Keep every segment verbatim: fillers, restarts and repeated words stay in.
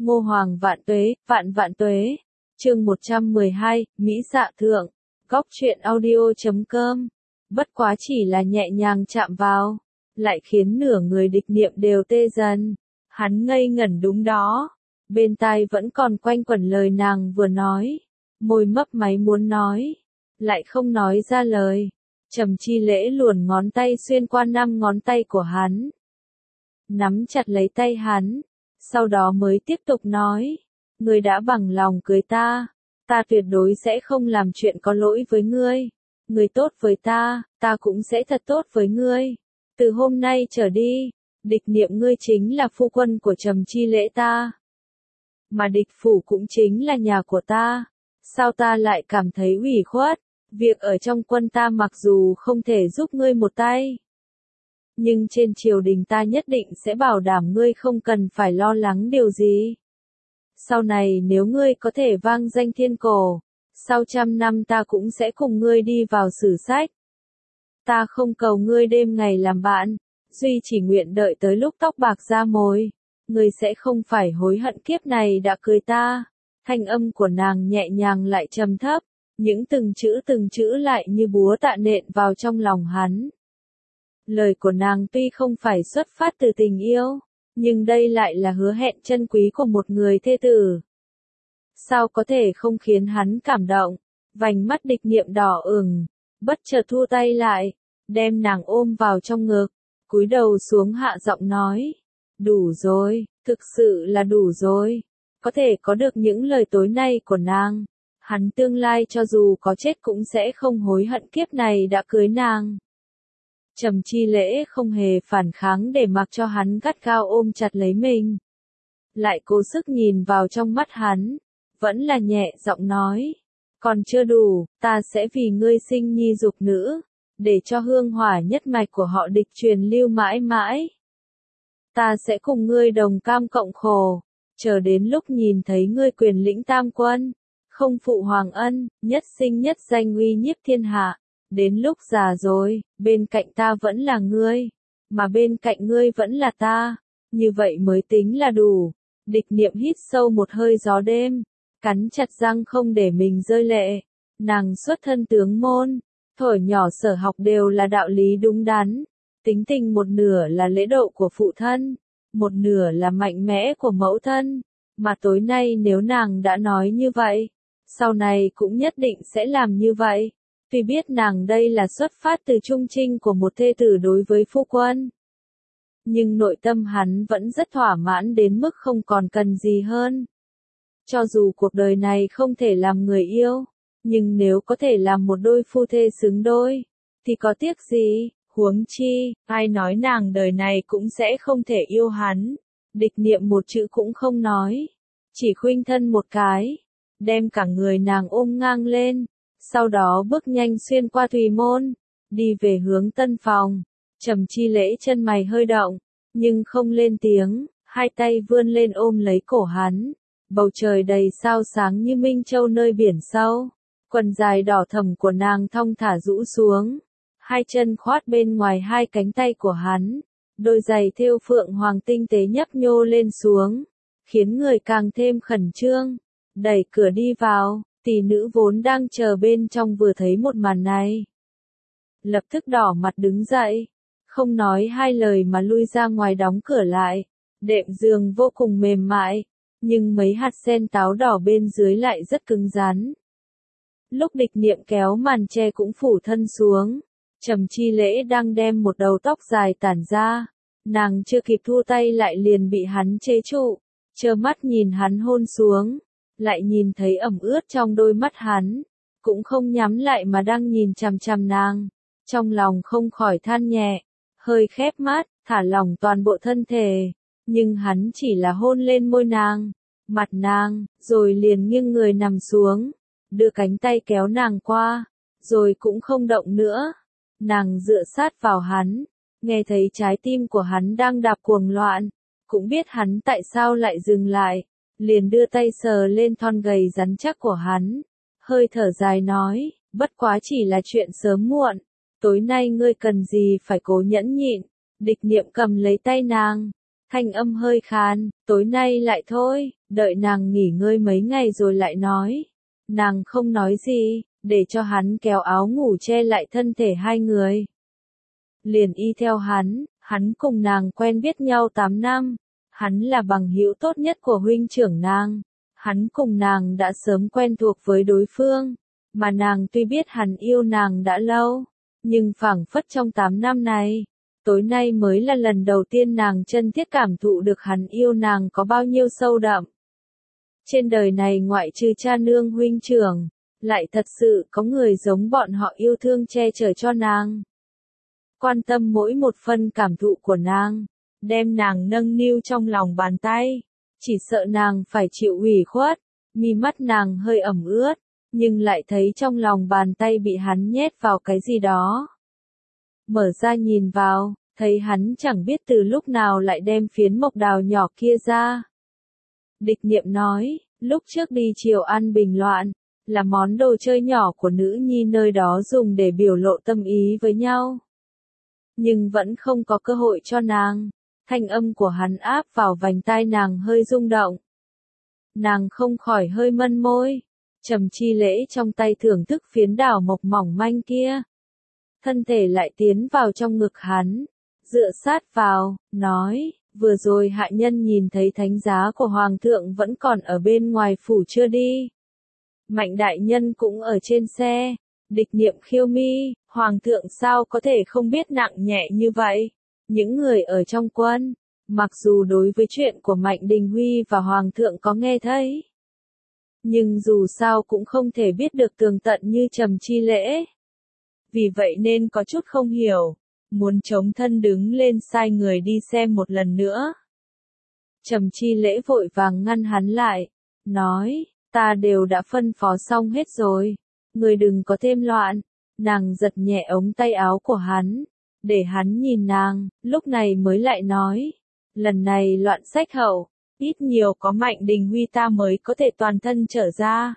Ngô Hoàng vạn tuế, vạn vạn tuế. Chương một trăm mười hai, Mỹ Dạ Thượng. Góc truyện audio chấm com. Bất quá chỉ là nhẹ nhàng chạm vào, lại khiến nửa người địch niệm đều tê dần. Hắn ngây ngẩn đúng đó. Bên tai vẫn còn quanh quẩn lời nàng vừa nói. Môi mấp máy muốn nói, lại không nói ra lời. Trầm Chi Lễ luồn ngón tay xuyên qua năm ngón tay của hắn, nắm chặt lấy tay hắn, sau đó mới tiếp tục nói, ngươi đã bằng lòng cưới ta, ta tuyệt đối sẽ không làm chuyện có lỗi với ngươi. Ngươi tốt với ta, ta cũng sẽ thật tốt với ngươi. Từ hôm nay trở đi, địch niệm ngươi chính là phu quân của Trầm Chi Lễ ta, mà địch phủ cũng chính là nhà của ta. Sao ta lại cảm thấy ủy khuất? Việc ở trong quân ta mặc dù không thể giúp ngươi một tay, nhưng trên triều đình ta nhất định sẽ bảo đảm ngươi không cần phải lo lắng điều gì. Sau này nếu ngươi có thể vang danh thiên cổ, sau trăm năm ta cũng sẽ cùng ngươi đi vào sử sách. Ta không cầu ngươi đêm ngày làm bạn, duy chỉ nguyện đợi tới lúc tóc bạc ra mồi, ngươi sẽ không phải hối hận kiếp này đã cưới ta. Thanh âm của nàng nhẹ nhàng lại trầm thấp, những từng chữ từng chữ lại như búa tạ nện vào trong lòng hắn. Lời của nàng tuy không phải xuất phát từ tình yêu, nhưng đây lại là hứa hẹn chân quý của một người thê tử. Sao có thể không khiến hắn cảm động? Vành mắt địch niệm đỏ ửng, bất chợt thu tay lại, đem nàng ôm vào trong ngực, cúi đầu xuống hạ giọng nói, đủ rồi, thực sự là đủ rồi. Có thể có được những lời tối nay của nàng, hắn tương lai cho dù có chết cũng sẽ không hối hận kiếp này đã cưới nàng. Trầm Chi Lễ không hề phản kháng để mặc cho hắn gắt gao ôm chặt lấy mình. Lại cố sức nhìn vào trong mắt hắn, vẫn là nhẹ giọng nói, còn chưa đủ, ta sẽ vì ngươi sinh nhi dục nữ, để cho hương hỏa nhất mạch của họ địch truyền lưu mãi mãi. Ta sẽ cùng ngươi đồng cam cộng khổ, chờ đến lúc nhìn thấy ngươi quyền lĩnh tam quân, không phụ hoàng ân, nhất sinh nhất danh uy nhiếp thiên hạ. Đến lúc già rồi, bên cạnh ta vẫn là ngươi, mà bên cạnh ngươi vẫn là ta, như vậy mới tính là đủ. Địch niệm hít sâu một hơi gió đêm, cắn chặt răng không để mình rơi lệ. Nàng xuất thân tướng môn, thuở nhỏ sở học đều là đạo lý đúng đắn, tính tình một nửa là lễ độ của phụ thân, một nửa là mạnh mẽ của mẫu thân, mà tối nay nếu nàng đã nói như vậy, sau này cũng nhất định sẽ làm như vậy. Tuy biết nàng đây là xuất phát từ trung trinh của một thê tử đối với phu quân, nhưng nội tâm hắn vẫn rất thỏa mãn đến mức không còn cần gì hơn. Cho dù cuộc đời này không thể làm người yêu, nhưng nếu có thể làm một đôi phu thê xứng đôi, thì có tiếc gì, huống chi, ai nói nàng đời này cũng sẽ không thể yêu hắn. Địch niệm một chữ cũng không nói, chỉ khuynh thân một cái, đem cả người nàng ôm ngang lên. Sau đó bước nhanh xuyên qua thùy môn, đi về hướng tân phòng. Trầm Chi Lễ chân mày hơi động, nhưng không lên tiếng, hai tay vươn lên ôm lấy cổ hắn. Bầu trời đầy sao sáng như minh châu nơi biển sâu, quần dài đỏ thẫm của nàng thong thả rũ xuống, hai chân khoát bên ngoài hai cánh tay của hắn, đôi giày thêu phượng hoàng tinh tế nhấp nhô lên xuống, khiến người càng thêm khẩn trương. Đẩy cửa đi vào. Tỷ nữ vốn đang chờ bên trong vừa thấy một màn này, lập tức đỏ mặt đứng dậy, không nói hai lời mà lui ra ngoài đóng cửa lại. Đệm giường vô cùng mềm mại, nhưng mấy hạt sen táo đỏ bên dưới lại rất cứng rắn. Lúc địch niệm kéo màn che cũng phủ thân xuống, Trầm Chi Lễ đang đem một đầu tóc dài tản ra, nàng chưa kịp thu tay lại liền bị hắn chế trụ, trơ mắt nhìn hắn hôn xuống. Lại nhìn thấy ẩm ướt trong đôi mắt hắn, cũng không nhắm lại mà đang nhìn chằm chằm nàng, trong lòng không khỏi than nhẹ, hơi khép mắt, thả lỏng toàn bộ thân thể, nhưng hắn chỉ là hôn lên môi nàng, mặt nàng, rồi liền nghiêng người nằm xuống, đưa cánh tay kéo nàng qua, rồi cũng không động nữa. Nàng dựa sát vào hắn, nghe thấy trái tim của hắn đang đạp cuồng loạn, cũng biết hắn tại sao lại dừng lại. Liền đưa tay sờ lên thon gầy rắn chắc của hắn, hơi thở dài nói, bất quá chỉ là chuyện sớm muộn, tối nay ngươi cần gì phải cố nhẫn nhịn. Địch niệm cầm lấy tay nàng, Thanh âm hơi khàn, tối nay lại thôi, đợi nàng nghỉ ngơi mấy ngày rồi lại nói. Nàng không nói gì, để cho hắn kéo áo ngủ che lại thân thể hai người. Liền y theo hắn, hắn cùng nàng quen biết nhau tám năm, hắn là bằng hữu tốt nhất của huynh trưởng nàng, hắn cùng nàng đã sớm quen thuộc với đối phương, mà nàng tuy biết hắn yêu nàng đã lâu, nhưng phảng phất trong tám năm này, tối nay mới là lần đầu tiên nàng chân thiết cảm thụ được hắn yêu nàng có bao nhiêu sâu đậm. Trên đời này ngoại trừ cha nương huynh trưởng, lại thật sự có người giống bọn họ yêu thương che chở cho nàng. Quan tâm mỗi một phần cảm thụ của nàng, đem nàng nâng niu trong lòng bàn tay, chỉ sợ nàng phải chịu ủy khuất, mi mắt nàng hơi ẩm ướt, nhưng lại thấy trong lòng bàn tay bị hắn nhét vào cái gì đó. Mở ra nhìn vào, thấy hắn chẳng biết từ lúc nào lại đem phiến mộc đào nhỏ kia ra. Địch Niệm nói, lúc trước đi chiều ăn bình loạn, là món đồ chơi nhỏ của nữ nhi nơi đó dùng để biểu lộ tâm ý với nhau. Nhưng vẫn không có cơ hội cho nàng, thanh âm của hắn áp vào vành tai nàng hơi rung động. Nàng không khỏi hơi mân môi, Trầm Chi Lễ trong tay thưởng thức phiến đào mộc mỏng manh kia. Thân thể lại tiến vào trong ngực hắn, dựa sát vào, nói, vừa rồi hạ nhân nhìn thấy thánh giá của Hoàng thượng vẫn còn ở bên ngoài phủ chưa đi. Mạnh đại nhân cũng ở trên xe. Địch Niệm khiêu mi, Hoàng thượng sao có thể không biết nặng nhẹ như vậy? Những người ở trong quân, mặc dù đối với chuyện của Mạnh Đình Huy và Hoàng thượng có nghe thấy, nhưng dù sao cũng không thể biết được tường tận như Trầm Chi Lễ. Vì vậy nên có chút không hiểu, muốn chống thân đứng lên sai người đi xem một lần nữa. Trầm Chi Lễ vội vàng ngăn hắn lại, nói, ta đều đã phân phó xong hết rồi. Người đừng có thêm loạn. Nàng giật nhẹ ống tay áo của hắn, để hắn nhìn nàng, lúc này mới lại nói, lần này loạn sách hậu, ít nhiều có Mạnh Đình Huy ta mới có thể toàn thân trở ra.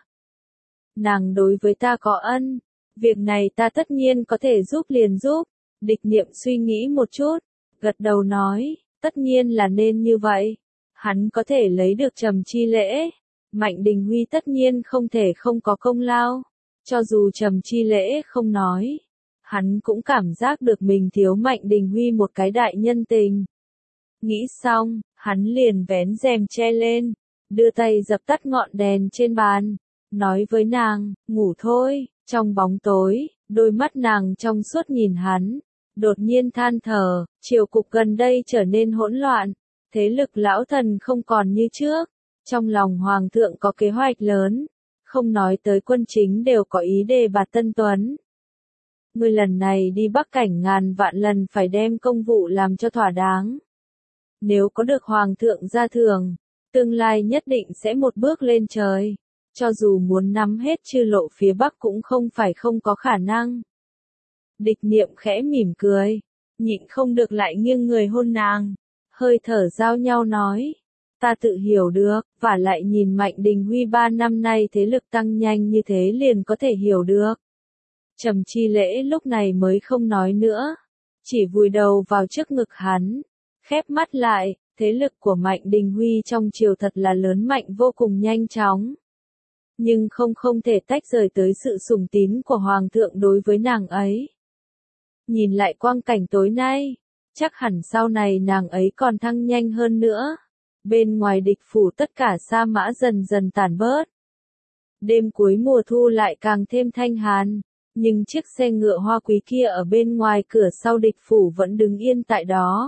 Nàng đối với ta có ân, việc này ta tất nhiên có thể giúp liền giúp. Địch Niệm suy nghĩ một chút, gật đầu nói, tất nhiên là nên như vậy. Hắn có thể lấy được Trầm Chi Lễ, Mạnh Đình Huy tất nhiên không thể không có công lao. Cho dù Trầm Chi Lễ không nói, hắn cũng cảm giác được mình thiếu Mạnh Đình Huy một cái đại nhân tình. Nghĩ xong, hắn liền vén rèm che lên, đưa tay dập tắt ngọn đèn trên bàn, nói với nàng, ngủ thôi. Trong bóng tối, đôi mắt nàng trong suốt nhìn hắn, đột nhiên than thở, triều cục gần đây trở nên hỗn loạn, thế lực lão thần không còn như trước, trong lòng Hoàng thượng có kế hoạch lớn. Không nói tới quân chính đều có ý đề bạt Tân Tuấn. Ngươi lần này đi Bắc Cảnh ngàn vạn lần phải đem công vụ làm cho thỏa đáng. Nếu có được Hoàng thượng gia thưởng, tương lai nhất định sẽ một bước lên trời. Cho dù muốn nắm hết chư lộ phía Bắc cũng không phải không có khả năng. Địch Niệm khẽ mỉm cười, nhịn không được lại nghiêng người hôn nàng, hơi thở giao nhau nói. Ta tự hiểu được, và lại nhìn Mạnh Đình Huy ba năm nay thế lực tăng nhanh như thế liền có thể hiểu được. Trầm Chi Lễ lúc này mới không nói nữa, chỉ vùi đầu vào trước ngực hắn, khép mắt lại, thế lực của Mạnh Đình Huy trong triều thật là lớn mạnh vô cùng nhanh chóng. Nhưng không không thể tách rời tới sự sủng tín của Hoàng thượng đối với nàng ấy. Nhìn lại quang cảnh tối nay, chắc hẳn sau này nàng ấy còn thăng nhanh hơn nữa. Bên ngoài địch phủ tất cả sa mã dần dần tản bớt. Đêm cuối mùa thu lại càng thêm thanh hàn, nhưng chiếc xe ngựa hoa quý kia ở bên ngoài cửa sau địch phủ vẫn đứng yên tại đó.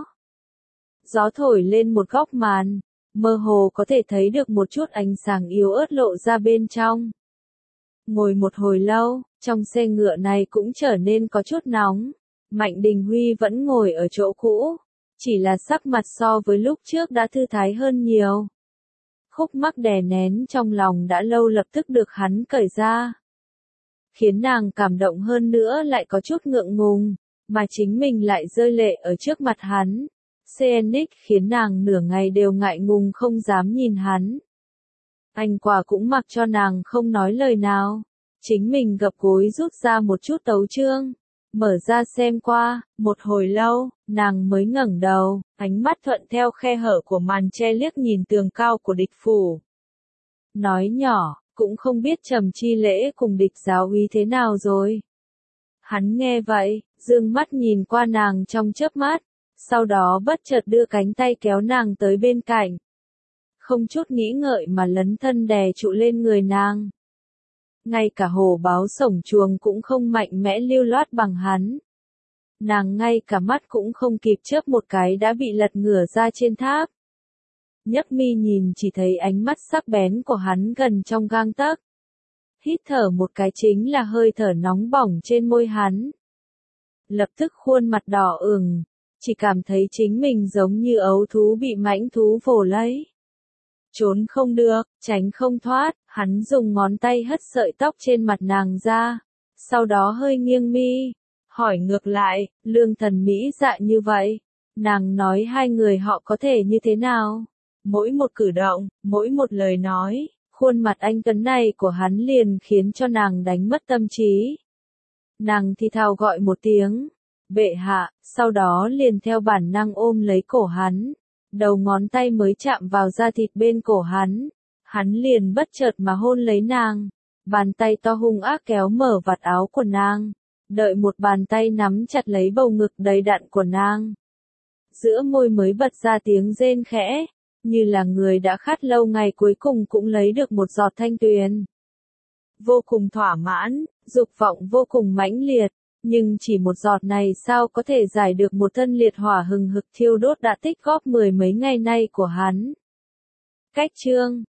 Gió thổi lên một góc màn, mơ hồ có thể thấy được một chút ánh sáng yếu ớt lộ ra bên trong. Ngồi một hồi lâu, trong xe ngựa này cũng trở nên có chút nóng. Mạnh Đình Huy vẫn ngồi ở chỗ cũ. Chỉ là sắc mặt so với lúc trước đã thư thái hơn nhiều. Khúc mắc đè nén trong lòng đã lâu lập tức được hắn cởi ra. Khiến nàng cảm động hơn nữa lại có chút ngượng ngùng, mà chính mình lại rơi lệ ở trước mặt hắn. Xenix khiến nàng nửa ngày đều ngại ngùng không dám nhìn hắn. Anh quả cũng mặc cho nàng không nói lời nào. Chính mình gập gối rút ra một chút tấu chương. Mở ra xem qua, một hồi lâu, nàng mới ngẩng đầu, ánh mắt thuận theo khe hở của màn che liếc nhìn tường cao của địch phủ. Nói nhỏ, cũng không biết Trầm Chi Lễ cùng địch giáo úy thế nào rồi. Hắn nghe vậy, dương mắt nhìn qua nàng trong chớp mắt, sau đó bất chợt đưa cánh tay kéo nàng tới bên cạnh. Không chút nghĩ ngợi mà lấn thân đè trụ lên người nàng. Ngay cả hổ báo sổng chuồng cũng không mạnh mẽ lưu loát bằng hắn. Nàng ngay cả mắt cũng không kịp chớp một cái đã bị lật ngửa ra trên tháp. Nhấc mi nhìn chỉ thấy ánh mắt sắc bén của hắn gần trong gang tấc. Hít thở một cái chính là hơi thở nóng bỏng trên môi hắn. Lập tức khuôn mặt đỏ ửng, chỉ cảm thấy chính mình giống như ấu thú bị mãnh thú vồ lấy. Trốn không được, tránh không thoát, hắn dùng ngón tay hất sợi tóc trên mặt nàng ra, sau đó hơi nghiêng mi, hỏi ngược lại, Lương Thần mỹ dạ như vậy, nàng nói hai người họ có thể như thế nào? Mỗi một cử động, mỗi một lời nói, khuôn mặt anh tuấn này của hắn liền khiến cho nàng đánh mất tâm trí. Nàng thì thào gọi một tiếng, bệ hạ, sau đó liền theo bản năng ôm lấy cổ hắn. Đầu ngón tay mới chạm vào da thịt bên cổ hắn, hắn liền bất chợt mà hôn lấy nàng, bàn tay to hung ác kéo mở vạt áo của nàng, đợi một bàn tay nắm chặt lấy bầu ngực đầy đặn của nàng. Giữa môi mới bật ra tiếng rên khẽ, như là người đã khát lâu ngày cuối cùng cũng lấy được một giọt thanh tuyền. Vô cùng thỏa mãn, dục vọng vô cùng mãnh liệt. Nhưng chỉ một giọt này sao có thể giải được một thân liệt hỏa hừng hực thiêu đốt đã tích góp mười mấy ngày nay của hắn. Cách chương